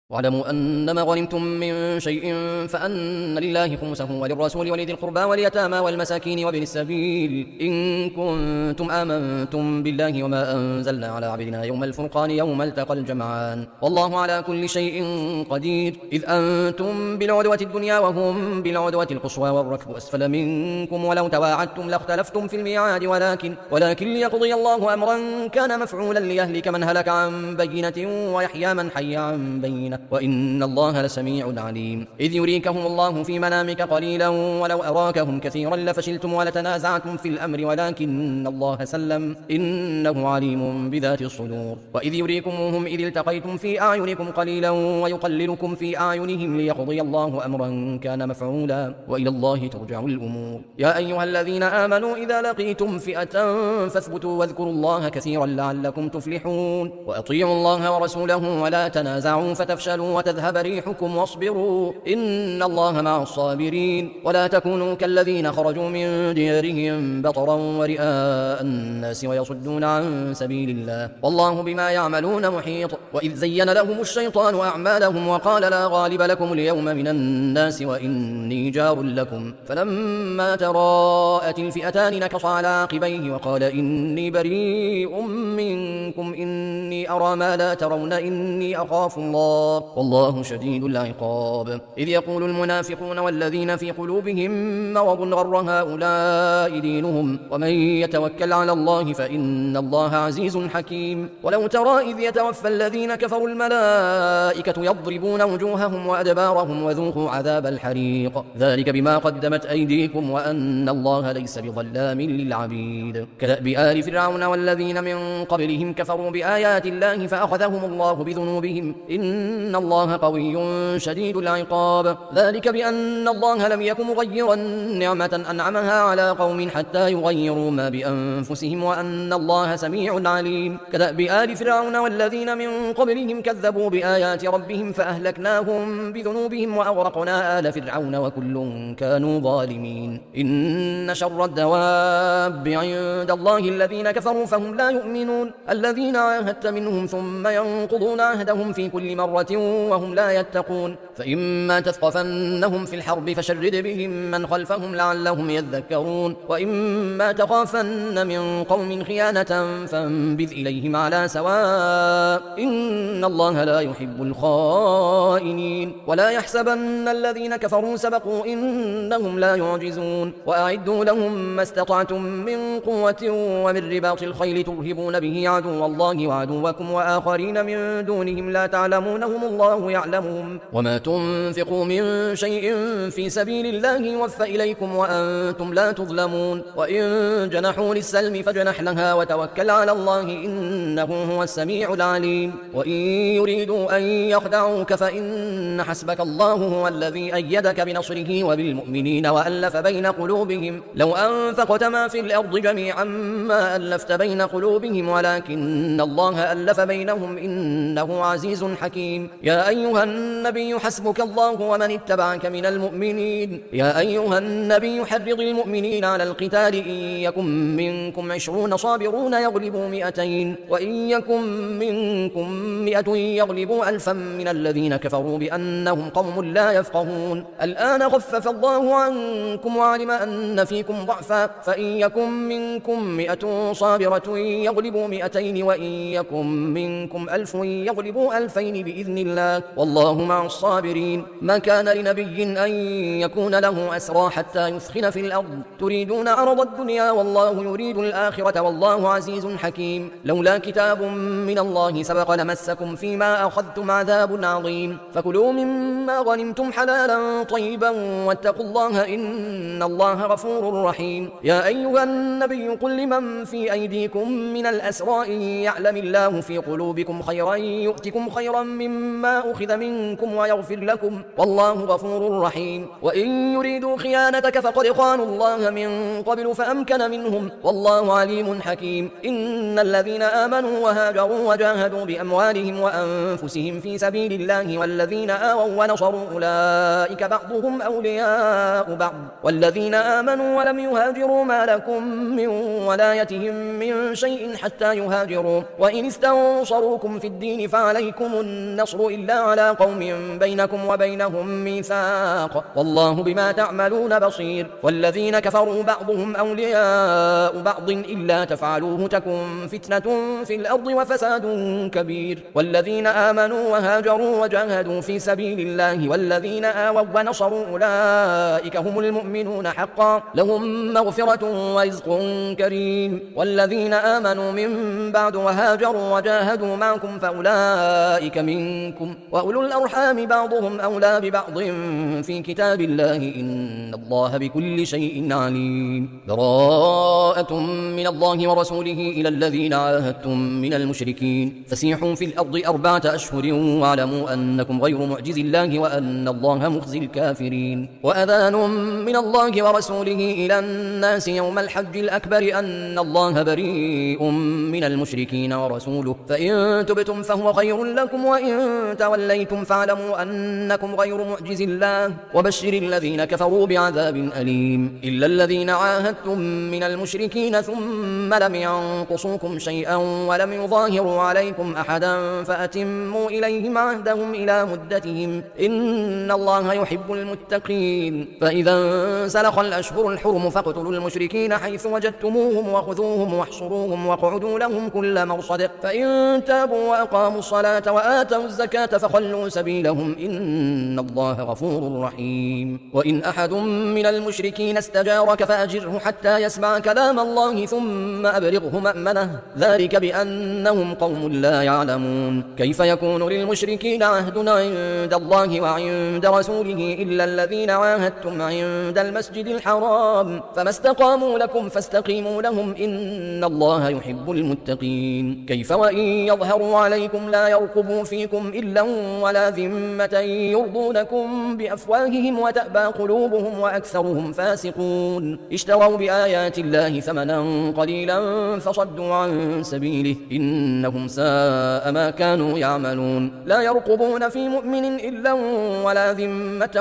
واعلموا أنما غنمتم من شيء فأن لله خمسه وللرسول ولذي القربى واليتامى والمساكين وابن السبيل إن كنتم آمنتم بالله وما أنزلنا على عبدنا يوم الفرقان يوم التقى الجمعان والله على كل شيء قدير. إذ أنتم بالعدوة الدنيا وهم بالعدوة القصوى والركب أسفل منكم ولو تواعدتم لاختلفتم في الميعاد ولكن ليقضي الله أمرا كان مفعولا ليهلك من هلك عن بينة ويحيى من حي عن بينة وإن الله لسميع عليم. إذ يريكهم الله في منامك قليلا ولو أراكهم كثيرا لفشلتم ولتنازعتم في الأمر ولكن الله سلم إنه عليم بذات الصدور. وإذ يريكموهم إذ التقيتم في أعينكم قليلا ويقللكم في أعينهم ليقضي الله أمرا كان مفعولا وإلى الله ترجع الأمور. يا أيها الذين آمنوا إذا لقيتم فئة فاثبتوا واذكروا الله كثيرا لعلكم تفلحون. وأطيعوا الله ورسوله ولا تنازعوا فتفشلوا وتذهب ريحكم واصبروا إن الله مع الصابرين. ولا تكونوا كالذين خرجوا من ديارهم بطرا ورئاء الناس ويصدون عن سبيل الله والله بما يعملون محيط. وإذ زين لهم الشيطان أعمالهم وقال لا غالب لكم اليوم من الناس وإني جار لكم فلما تراءت الفئتان نكص على عقبيه وقال إني بريء منكم إني أرى ما لا ترون إني أخاف الله والله شديد العقاب. إذ يقول المنافقون والذين في قلوبهم مرض غر هؤلاء دينهم ومن يتوكل على الله فإن الله عزيز حكيم. ولو ترى إذ يتوفى الذين كفروا الملائكة يضربون وجوههم وأدبارهم وذوقوا عذاب الحريق ذلك بما قدمت أيديكم وأن الله ليس بظلام للعبيد. كدأب آل فرعون والذين من قبلهم كفروا بآيات الله فأخذهم الله بذنوبهم إن الله قوي شديد العقاب. ذلك بأن الله لم يكن مغيرا نعمة أنعمها على قوم حتى يغيروا ما بأنفسهم وأن الله سميع عليم. كدأب آل فرعون والذين من قبلهم كذبوا بآيات ربهم فأهلكناهم بذنوبهم وأغرقنا آل فرعون وكل كانوا ظالمين. إن شر الدواب عند الله الذين كفروا فهم لا يؤمنون الذين عاهدت منهم ثم ينقضون عهدهم في كل مرة وهم لا يتقون. فإما تثقفنهم في الحرب فشرد بهم من خلفهم لعلهم يذكرون وإما تخافن من قوم خيانة فانبذ إليهم على سواء إن الله لا يحب الخائنين. ولا يحسبن الذين كفروا سبقوا إنهم لا يعجزون. وأعدوا لهم ما استطعتم من قوة ومن رباط الخيل ترهبون به عدو الله وعدوكم وآخرين من دونهم لا تعلمونهم الله يعلمهم. وما تنفقوا من شيء في سبيل الله يوفى إليكم وأنتم لا تظلمون. وإن جنحوا للسلم فاجنح لها وتوكل على الله إنه هو السميع العليم. وإن يريدوا أن يخدعوك فإن حسبك الله هو الذي أيدك بنصره وبالمؤمنين وألف بين قلوبهم لو أنفقت ما في الأرض جميعا ما ألفت بين قلوبهم ولكن الله ألف بينهم إنه عزيز حكيم. يا أيها النبي حسبك الله ومن اتبعك من المؤمنين. يا أيها النبي حرض المؤمنين على القتال إن يكن منكم 20 صابرون يغلبوا 200 وإن يكن منكم 100 يغلبوا 1000 من الذين كفروا بأنهم قوم لا يفقهون. الآن خفف الله عنكم وعلم أن فيكم ضعفا فإن يكن منكم 100 صابرة يغلبوا 200 وإن يكن منكم 1000 يغلبوا 2000 بإذن الله والله مع الصابرين. ما كان لنبي أن يكون له أسرى حتى يثخن في الأرض تريدون عرض الدنيا والله يريد الآخرة والله عزيز حكيم. لولا كتاب من الله سبق لمسكم فيما أخذتم عذاب عظيم. فكلوا مما غنمتم حلالا طيبا واتقوا الله إن الله غفور رحيم. يا أيها النبي قل لمن في أيديكم من الأسرى إن يعلم الله في قلوبكم خيرا يؤتكم خيرا مما أخذ منكم ويغفر لكم والله غفور رحيم. وإن يريدوا خيانتك فقد خانوا الله من قبل فأمكن منهم والله عليم حكيم. إن الذين آمنوا وهاجروا وجاهدوا بأموالهم وأنفسهم في سبيل الله والذين آووا ونصروا أولئك بعضهم أولياء بعض والذين آمنوا ولم يهاجروا ما لكم من ولايتهم من شيء حتى يهاجروا وإن استنصروكم في الدين فعليكم النصر النصر إلا على قوم بينكم وبينهم ميثاق والله بما تعملون بصير والذين كفروا بعضهم أولياء بعض إلا تفعلوه تكن فتنة في الأرض وفساد كبير والذين آمنوا وهاجروا وجاهدوا في سبيل الله والذين آووا ونصروا أولئك هم المؤمنون حقا لهم مغفرة ورزق كريم والذين آمنوا من بعد وهاجروا وجاهدوا معكم فأولئك منكم وأولو الأرحام بعضهم أولى ببعض في كتاب الله إن الله بكل شيء عليم براءة من الله ورسوله إلى الذين عاهدتم من المشركين فسيحوا في الأرض 4 أشهر واعلموا أنكم غير معجز الله وأن الله مخزي الكافرين وأذان من الله ورسوله إلى الناس يوم الحج الأكبر أن الله بريء من المشركين ورسوله فإن تبتم فهو خير لكم وإن توليتم فاعلموا أنكم غير معجز الله وبشر الذين كفروا بعذاب أليم إلا الذين عاهدتم من المشركين ثم لم ينقصوكم شيئا ولم يظاهروا عليكم أحدا فأتموا إليهم عهدهم إلى مدتهم إن الله يحب المتقين فإذا انسلخ الأشهر الحرم فاقتلوا المشركين حيث وجدتموهم وخذوهم واحصروهم واقعدوا لهم كل مرصد فإن تابوا وأقاموا الصلاة وآتوا الزكاة فخلوا سبيلهم إن الله غفور رحيم وإن أحد من المشركين استجارك فأجره حتى يسمع كلام الله ثم أبلغه مأمنه ذلك بأنهم قوم لا يعلمون كيف يكون للمشركين عهد عند الله وعند رسوله إلا الذين عاهدتم عند المسجد الحرام فما استقاموا لكم فاستقيموا لهم إن الله يحب المتقين كيف وإن يظهروا عليكم لا يرقبوا فيكم إلا ولا ذمة يرضونكم بأفواههم وتأبى قلوبهم وأكثرهم فاسقون اشتروا بآيات الله ثمنا قليلا فصدوا عن سبيله إنهم ساء ما كانوا يعملون لا يرقبون في مؤمن إلا ولا ذمة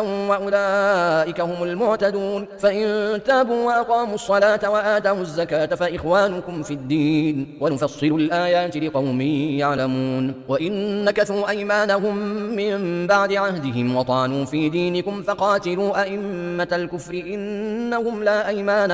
وأولئك هم المعتدون فإن تابوا وأقاموا الصلاة وآتوا الزكاة فإخوانكم في الدين ونفصل الآيات لقوم يعلمون وإن نكثوا أيمانهم من بعد عهدهم وطعنوا في دينكم فقاتلوا أئمة الكفر إنهم لا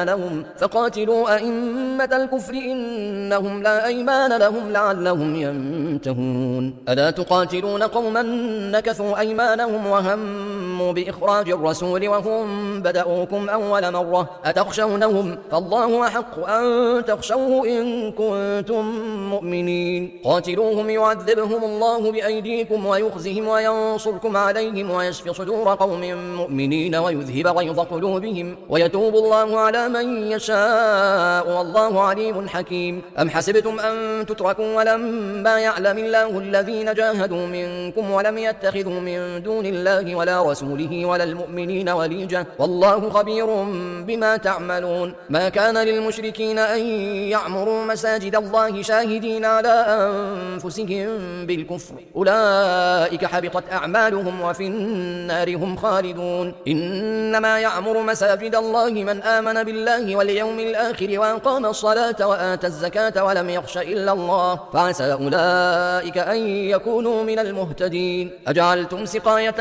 أيمان لهم لعلهم ينتهون ألا تقاتلون قوما نكثوا أيمانهم وهموا بإخراج الرسول وهم بدأوكم أول مرة أتخشونهم فالله أحق أن تخشوه إن كنتم مؤمنين قاتلوهم يعذبهم الله بأيديكم ويخزهم وينصركم عليهم ويشفي صدور قوم مؤمنين ويذهب غيظ قلوبهم ويتوب الله على من يشاء والله عليم حكيم أم حسبتم أن تتركوا ولما يعلم الله الذين جاهدوا منكم ولم يتخذوا من دون الله ولا رسوله ولا المؤمنين وليجة والله خبير بما تعملون ما كان للمشركين أن يعمروا مساجد الله شاهدين على أنفسهم بالكفر أولئك حبطت أعمالهم وفي النار هم خالدون إنما يعمر مساجد الله من آمن بالله واليوم الآخر وأقام الصلاة وآتى الزكاة ولم يخش إلا الله فعسى أولئك أن يكونوا من المهتدين أجعلتم سقاية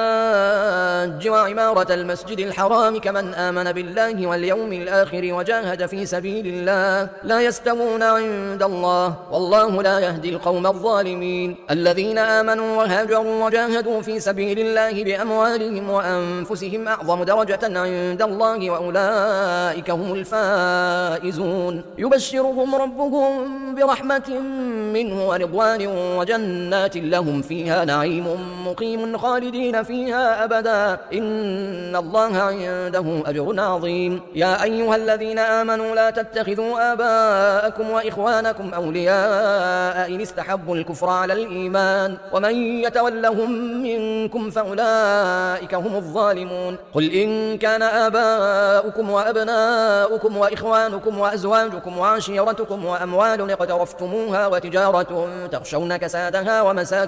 الحاج وعمارة المسجد الحرام كمن آمن بالله واليوم الآخر وجاهد في سبيل الله لا يستوون عند الله والله لا يهدي القوم الظالمين الذين آمنوا وهاجروا وجاهدوا في سبيل الله بأموالهم وأنفسهم أعظم درجة عند الله وأولئك هم الفائزون يبشرهم ربهم برحمة منه ورضوان وجنات لهم فيها نعيم مقيم خالدين فيها أبدا إن الله عنده أجر عظيم يا أيها الذين آمنوا لا تتخذوا آباءكم وإخوانكم أولياء إن استحبوا الكفر على الإيمان ومن يتولهم منكم فأولئك هم الظالمون قل إن كان آباؤكم وأبناؤكم وإخوانكم وأزواجكم وعشيرتكم وأموال اقترفتموها وتجارة تخشون كسادها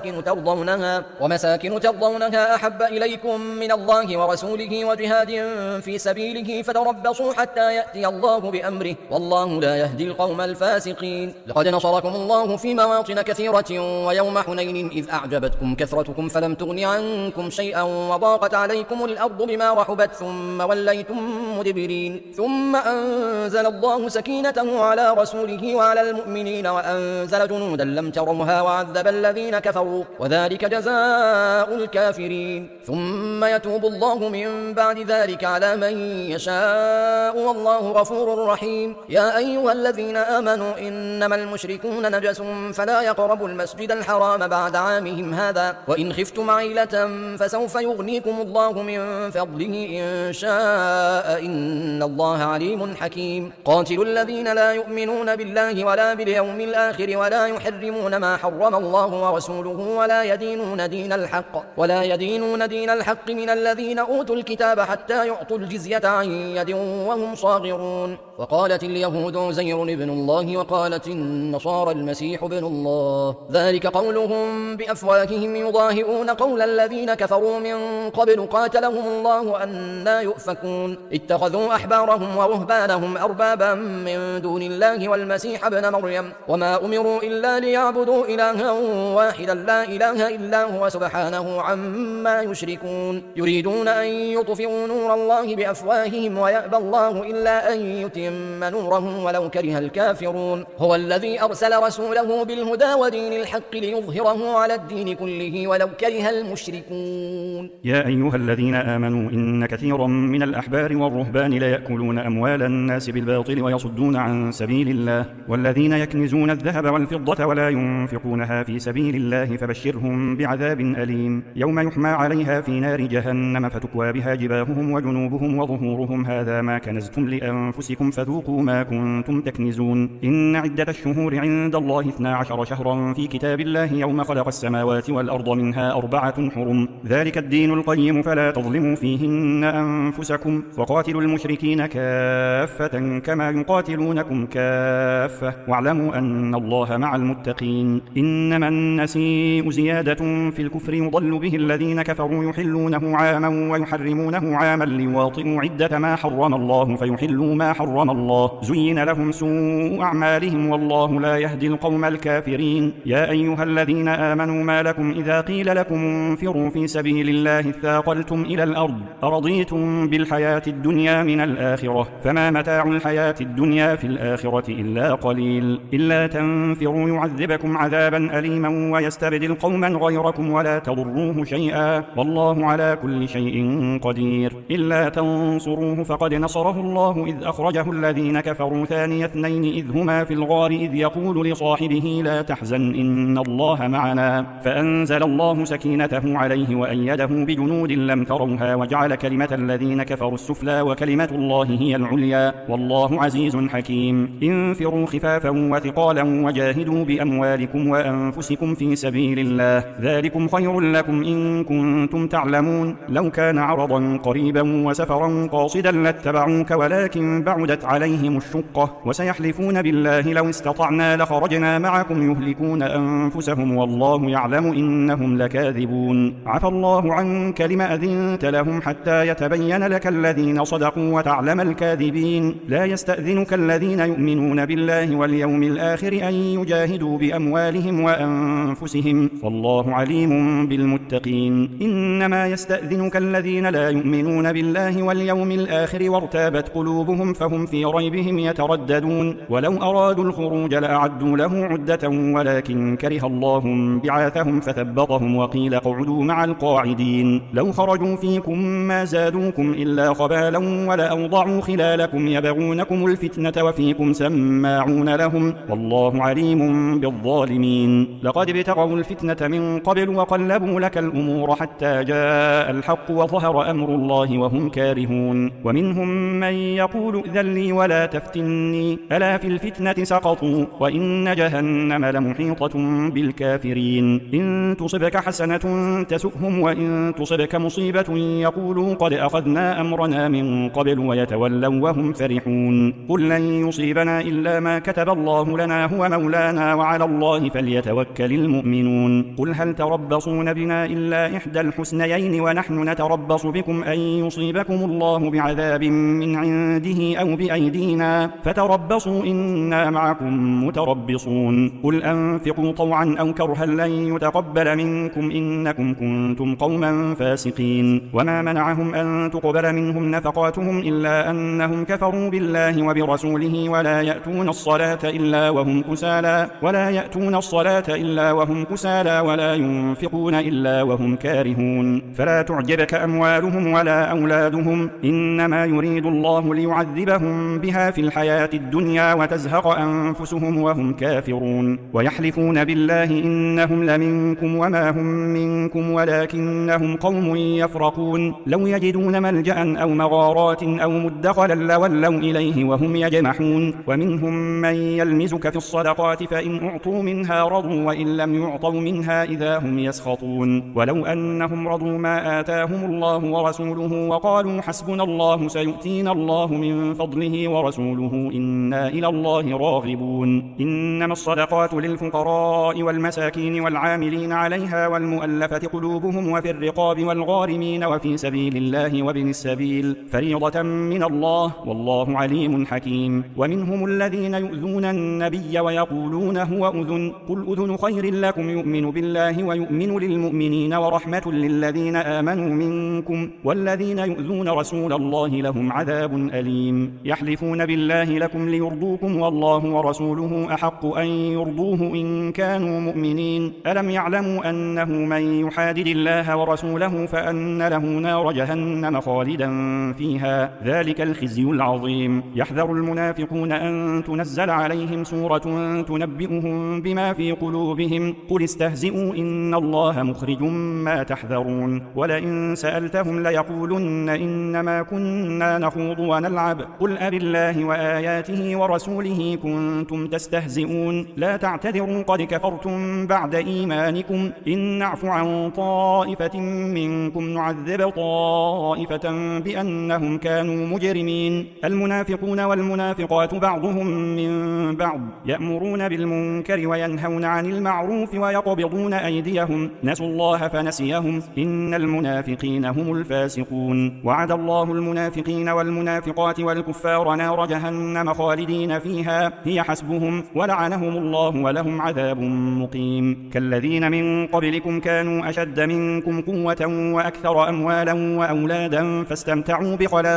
ومساكن ترضونها أحب إليكم من الله ورسوله وجهاد في سبيله فتربصوا حتى يأتي الله بأمره والله لا يهدي القوم الفاسقين لقد نصركم الله في مواطن كثيرة ويوم حنين إذ أعجبتكم كثرتكم فلم تغن عنكم شيئا وضاقت عليكم الأرض بما رحبت ثم وليتم مدبرين ثم أنزل الله سكينته على رسوله وعلى المؤمنين وأنزل جنودا لم تروها وعذب الذين كفروا وذلك جزاء الكافرين ثم يتوب الله من بعد ذلك على من يشاء والله غفور رحيم يا أيها الذين آمنوا إنما المشركون نجس فلا يقربوا المسجد الحرام بعد عامهم هذا وإن خفتم عيلة فسوف يغنيكم الله من فضله إن شاء إن الله عليم حكيم قاتلوا الذين لا يؤمنون بالله ولا باليوم الآخر ولا يحرمون ما حرم الله ورسوله ولا يدينون دين الحق من الذين أوتوا الكتاب حتى يعطوا الجزية عن يد وهم صاغرون وقالت اليهود عزير ابن الله وقالت النصارى المسيح ابن الله ذلك قولهم بأفواههم يضاهئون قول الذين كفروا من قبل قاتلهم الله أنى يؤفكون اتخذوا أحبارهم ورهبانهم أربابا من دون الله والمسيح ابن مريم وما أمروا إلا ليعبدوا إلها واحدا لا إله إلا هو سبحانه عما يشركون يريدون أن يطفئوا نور الله بأفواههم ويأبى الله إلا أن يتم نوره ولو كره الكافرون هو الذي أرسل رسوله بالهدى ودين الحق ليظهره على الدين كله ولو كره المشركون يا أيها الذين آمنوا إن كثيرا من الأحبار والرهبان ليأكلون أموال الناس بالباطل ويصدون عن سبيل الله والذين يكنزون الذهب والفضة ولا ينفقونها في سبيل الله فبشرهم بعذاب أليم يوم يحمى عليها في نار جهنم فتكوى بها جباههم وجنوبهم وظهورهم هذا ما كنزتم لأنفسكم فذوقوا ما كنتم تكنزون إن عدة الشهور عند الله 12 شهرا في كتاب الله يوم خلق السماوات والأرض منها 4 حرم ذلك الدين القيم فلا تظلموا فيهن أنفسكم وقاتلوا المشركين كافة كما يقاتلونكم كافة واعلموا أن الله مع المتقين إنما النسيء زيادة في الكفر يضل به الذين كفروا يحلونه عاما ويحرمونه عاما ليواطئوا عدة ما حرم الله فيحلوا ما حرم الله زين لهم سوء أعمالهم والله لا يهدي القوم الكافرين يا أيها الذين آمنوا ما لكم إذا قيل لكم انفروا في سبيل الله اثاقلتم إلى الأرض أرضيتم بالحياة الدنيا من الآخرة فما متاع الحياة الدنيا في الآخرة إلا قليل إلا تنفروا يعذبكم عذابا أليما ويستبدل قوما غيركم ولا تضروه شيئا والله على كل شيء قدير إلا تنصروه فقد نصره الله إذ أخرجه الذين كفروا ثاني اثنين إذ هما في الغار إذ يقول لصاحبه لا تحزن إن الله معنا فأنزل الله سكينته عليه وأيده بجنود لم تروها وجعل كلمة الذين كفروا السفلى وكلمة الله هي العليا والله عزيز حكيم انفروا خفافا وثقالا وجاهدوا بأموالكم وأنفسكم في سبيل الله ذلكم خير لكم إن كنتم تعلمون لو كان عرضا قريبا وسفرا قاصدا لاتبعوك ولكن بعدت عليهم الشقة وسيحلفون بالله لو استطعنا لخرجنا معكم يهلكون أنفسهم والله يعلم إنهم لكاذبون عفى الله عنك لم أذنت لهم حتى يتبين لك الذين صدقوا وتعلم الكاذبين لا يستأذنك الذين يؤمنون بالله واليوم الآخر أن يجاهدوا بأموالهم وأنفسهم والله عليم بالمتقين إنما يستأذنك الذين لا يؤمنون بالله واليوم الآخر وارتابت قلوبهم فهم في ريبهم يترددون ولو أرادوا الخروج لأعدوا له عدة ولكن كره الله بعاثهم فثبطهم وقيل اقعدوا مع القاعدين لو خرجوا فيكم ما زادوكم إلا خبالا ولأوضعوا خلالكم يبغونكم الفتنة وفيكم سماعون لهم والله عليم بالظالمين لقد ابتغوا الفتنة من قبل وقلبوا لك الأمور حتى جاء الحق وظهر أمر الله وهم كارهون ومنهم من يقول ائذن لي ولا تفتني ألا في الفتنة سقطوا وإن جهنم لمحيطة بالكافرين إن تصبك حسنة تسؤهم وإن تصبك مصيبة يقولوا قد أخذنا أمرنا من قبل ويتولوا وهم فرحون قل لن يصيبنا إلا ما كتب الله لنا هو مولانا وعلى الله فليتوكل المؤمنون قل هل تربصون بنا إلا إحدى الحسنيين ونحن نتربص بكم أن يصيبكم الله بعذاب من عنده أو بأيدينا فتربصوا إنا معكم متربصون قل أنفقوا طوعا أو كرها لن أن يتقبل منكم إنكم كنتم قوما فاسقين. وما منعهم أن تقبل منهم نفقاتهم إلا أنهم كفروا بالله وبرسوله ولا يأتون الصلاة إلا وهم كسالى ولا ينفقون إلا وهم كارهون. فلا تعجبك أموالهم ولا أولادهم إنما يريد الله ليعذبهم بها في الحياة الدنيا وتزهق أنفسهم وهم كافرون. ويحلفون بالله إنهم لمنكم وما هم منكم ولكنهم قوم يفرقون. لو يجدون ملجأ أو مغارات أو مدخلا لولوا إليه وهم يجمحون. ومنهم من يلمزك في الصدقات فإن أعطوا منها رضوا وإن لم يعطوا منها إذا هم يسخطون. ولو أنهم رضوا ما آتاهم الله ورسوله وقالوا حسبنا الله سيؤتينا الله من فضله ورسوله إنا إلى الله راغبون. إنما الصدقات للفقراء والمساكين والعاملين عليها والمؤلفة قلوبهم وفي الرقاب والغارمين وفي سبيل الله وابن السبيل فريضة من الله والله عليم حكيم. ومنهم الذين يؤذون النبي ويقولون هو أذن قل أذن خير لكم يؤمن بالله ويؤمن للمؤمنين ورحمة للذين آمنوا منكم والذين يؤذون رسول الله لهم عذاب أليم. يحلفون بالله لكم ليرضوكم والله ورسوله أحق أن يرضوه إن كانوا مؤمنين. ألم يعلموا أنه من يحادد الله ورسوله فأن له نار جهنم خالدا فيها ذلك الخزي العظيم. يحذر المنافقون أن تنزل عليهم سورة تنبئهم بما في قلوبهم قل استهزئوا إن الله مخرج ما تحذرون. ولئن سألتهم ليقولن إنما كنا نخوض ونلعب قل أبالله وآياته ورسوله كنتم تستهزئون لا تعتذروا قد كفرتم بعد إيمانكم إن نعف عن طائفة منكم نعذب طائفة بأنهم كانوا مجرمين. المنافقون والمنافقات بعضهم من بعض يأمرون بالمنكر وينهون عن المعروف ويقبضون أيديهم نسوا الله فنسيهم إن المنافقين هم الفاسقون. وعد الله المنافقين والمنافقات والكفار نار جهنم خالدين فيها هي حسبهم ولعنهم الله ولهم عذاب مقيم. كالذين من قبلكم كانوا أشد منكم قوة وأكثر أموالا وأولادا فاستمتعوا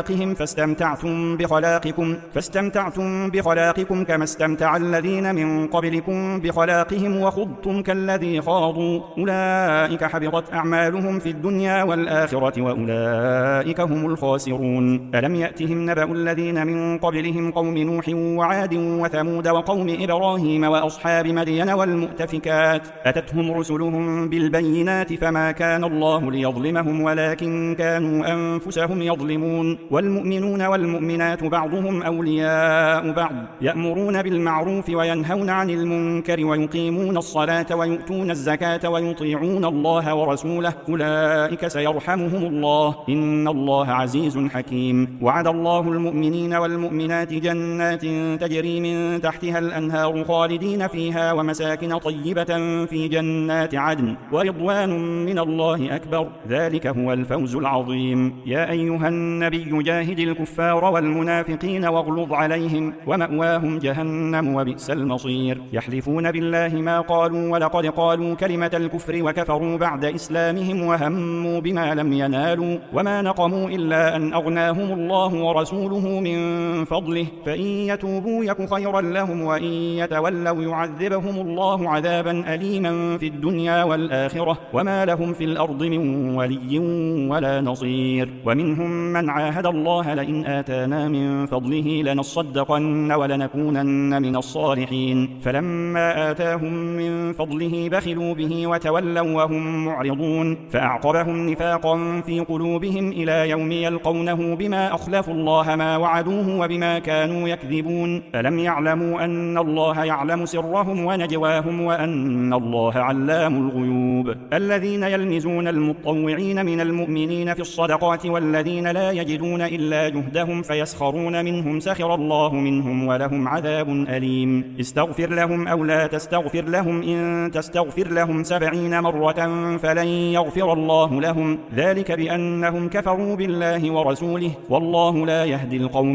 بخلاقكم كما استمتع الذين من قبلكم بخلاقهم وخضتم كالذي خاضوا أولئك حبطت أعمالهم في الدنيا والآخرة وأولئك هم الخاسرون. ألم يأتهم نبأ الذين من قبلهم قوم نوح وعاد وثمود وقوم إبراهيم وأصحاب مدين والمؤتفكات أتتهم رسلهم بالبينات فما كان الله ليظلمهم ولكن كانوا أنفسهم يظلمون. والمؤمنون والمؤمنات بعضهم أولياء بعض يأمرون بالمعروف وينهون عن المنكر ويقيمون الصلاة ويؤتون الزكاة ويطيعون الله ورسوله أولئك سيرحمهم الله إن الله عزيز حكيم. وعد الله المؤمنين والمؤمنات جنات تجري من تحتها الأنهار خالدين فيها ومساكن طيبة في جنات عدن ورضوان من الله أكبر ذلك هو الفوز العظيم. يا أيها النبي جاهد الكفار والمنافقين واغلظ عليهم ومأواهم جهنم وبئس المصير. يحلفون بالله ما قالوا ولقد قالوا كلمة الكفر وكفروا بعد إسلامهم وهموا بما لم ينالوا وما نقموا إلا أن أغناهم الله ورسوله من فضله فإن يتوبوا يك خيرا لهم وإن يتولوا يعذبهم الله عذابا أليما في الدنيا والآخرة وما لهم في الأرض من ولي ولا نصير. ومنهم من عاهد الله لئن آتانا من فضله لنصدقن ولنكونن من الصالحين فلما آتاهم من فضله بخلوا به وتولوا وهم معرضون فأعقبهم نفاقا في قلوبهم إلى يوم يلقونه بما أخلفوا الله ما وعدوه وبما كانوا يكذبون. ألم يعلموا أن الله يعلم سرهم ونجواهم وأن الله علام الغيوب. الذين يلمزون المطوعين من المؤمنين في الصدقات والذين لا يجدون إلا جهدهم فيسخرون منهم سخر الله منهم ولهم عذاب أليم. استغفر لهم أو لا تستغفر لهم إن تستغفر لهم 70 مرة فلن يغفر الله لهم ذلك بأنهم كفروا بالله ورسوله والله لا يهدي القوم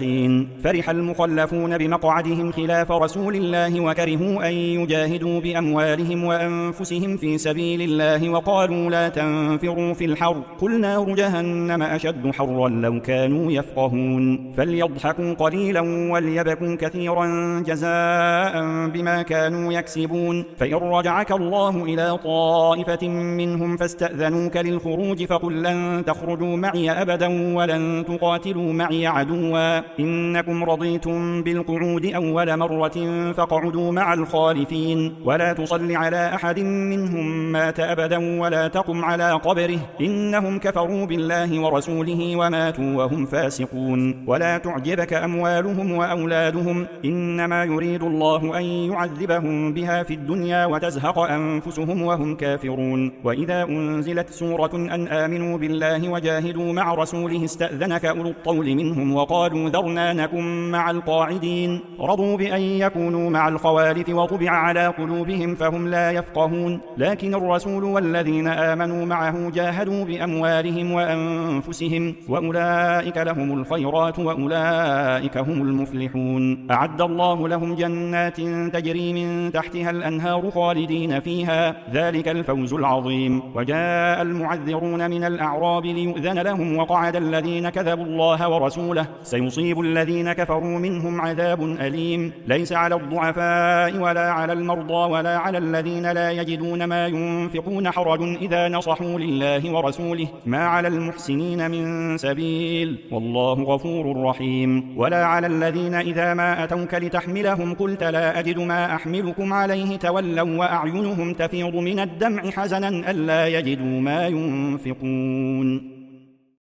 الفاسقين. فرح المخلفون بمقعدهم خلاف رسول الله وكرهوا أن يجاهدوا بأموالهم بأموالهم وأنفسهم في سبيل الله وقالوا لا تنفروا في الحر قل نار جهنم أشد حرا لو كانوا يفقهون فليضحكوا قليلا وليبكوا كثيرا جزاء بما كانوا يكسبون فإن رجعك الله إلى طائفة منهم فاستأذنوك للخروج فقل لن تخرجوا معي أبدا ولن تقاتلوا معي عدوا إنكم رضيتم بالقعود أول مرة فاقعدوا مع الخالفين ولا تصل على أحد منهم مات أبدا ولا تقم على قبره إنهم كفروا بالله ورسوله وماتوا وهم فاسقون ولا تعجبك أموالهم وأولادهم إنما يريد الله أن يعذبهم بها في الدنيا وتزهق أنفسهم وهم كافرون وإذا أنزلت سورة أن آمنوا بالله وجاهدوا مع رسوله استأذنك أولو الطول منهم وقالوا ذرنا نكن مع القاعدين رضوا بأن يكونوا مع الخوالف وطبع على قلوبهم فهم لا يفقهون لكن الرسول والذين آمنوا معه جاهدوا بأموالهم وأنفسهم وأولئك لهم الخيرات وأولئك هم المفلحون أعد الله لهم جنات تجري من تحتها الأنهار خالدين فيها ذلك الفوز العظيم وجاء المعذرون من الأعراب ليؤذن لهم وقعد الذين كذبوا الله ورسوله سيصيب الذين كفروا منهم عذاب أليم ليس على الضعفاء ولا على المرضى ولا على الذين لا يجدون ما ينفقون حرج إذا نصحوا لله ورسوله ما على المحسنين من سبيل والله غفور رحيم ولا على الذين إذا ما أتوك لتحملهم قلت لا أجد ما أحملكم عليه تولوا وأعينهم تفيض من الدمع حزنا ألا يجدوا ما ينفقون